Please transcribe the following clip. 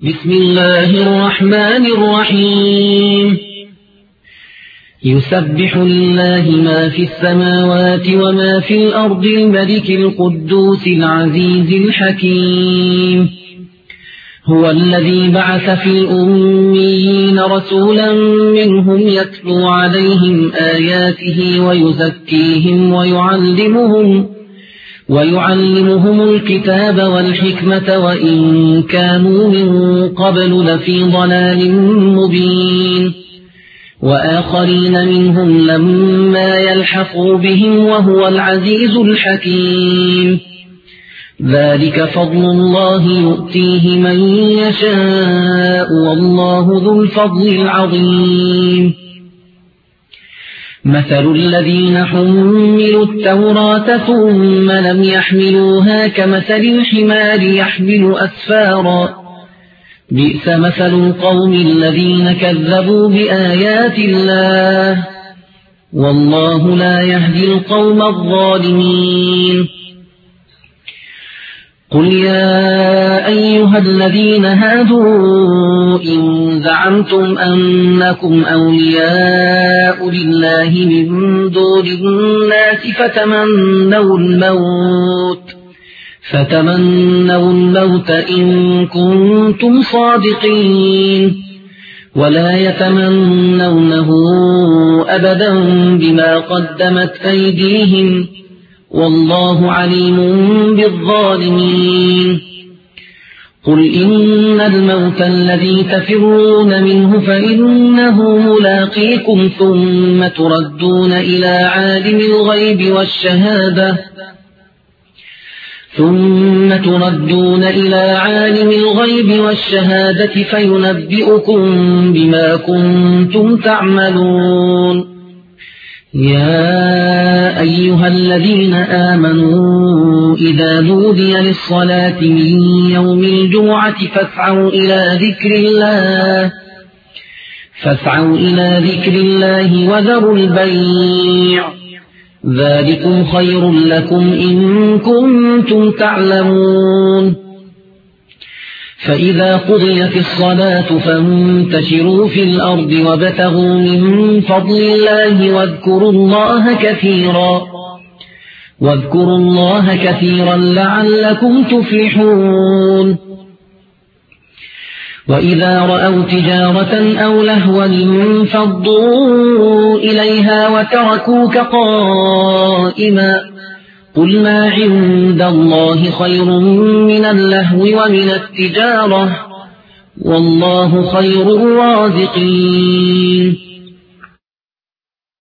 بسم الله الرحمن الرحيم يسبح لله ما في السماوات وما في الأرض الملك القدوس العزيز الحكيم هو الذي بعث في الأميين رسولا منهم يتلو عليهم آياته ويزكيهم ويعلمهم الكتاب والحكمة وإن كانوا من قبل لفي ضلال مبين وآخرين منهم لما يلحقوا بهم وهو العزيز الحكيم ذلك فضل الله يؤتيه من يشاء والله ذو الفضل العظيم مثل الذين حملوا التوراة ثم لم يحملوها كمثل الحمار يحمل أسفارا بئس مثل القوم الذين كذبوا بآيات الله والله لا يهدي القوم الظالمين قل يا أيها الذين هادوا إن زعمتم أنكم أولياء لله من دون الناس فتمنوا الموت إن كنتم صادقين ولا يتمنونه أبدا بما قدمت أيديهم والله عليم بالظالمين قل إن الموت الذي تفرون منه فإنه ملاقيكم ثم تردون إلى عالم الغيب والشهادة فينبئكم بما كنتم تعملون يا أيها الذين آمنوا إذا نودي للصلاة من يوم الجمعة فاسعوا إلى ذكر الله وذروا البيع ذلكم خير لكم إن كنتم تعلمون فإذا قضيت الصلاة فانتشروا في الأرض وابتغوا من فضل الله واذكروا الله كثيرا لعلكم تفلحون وإذا رأوا تجارة أو لهوا انفضوا إليها وتركوك قائما قل ما عند الله خير من اللهو ومن التجارة والله خير الرازقين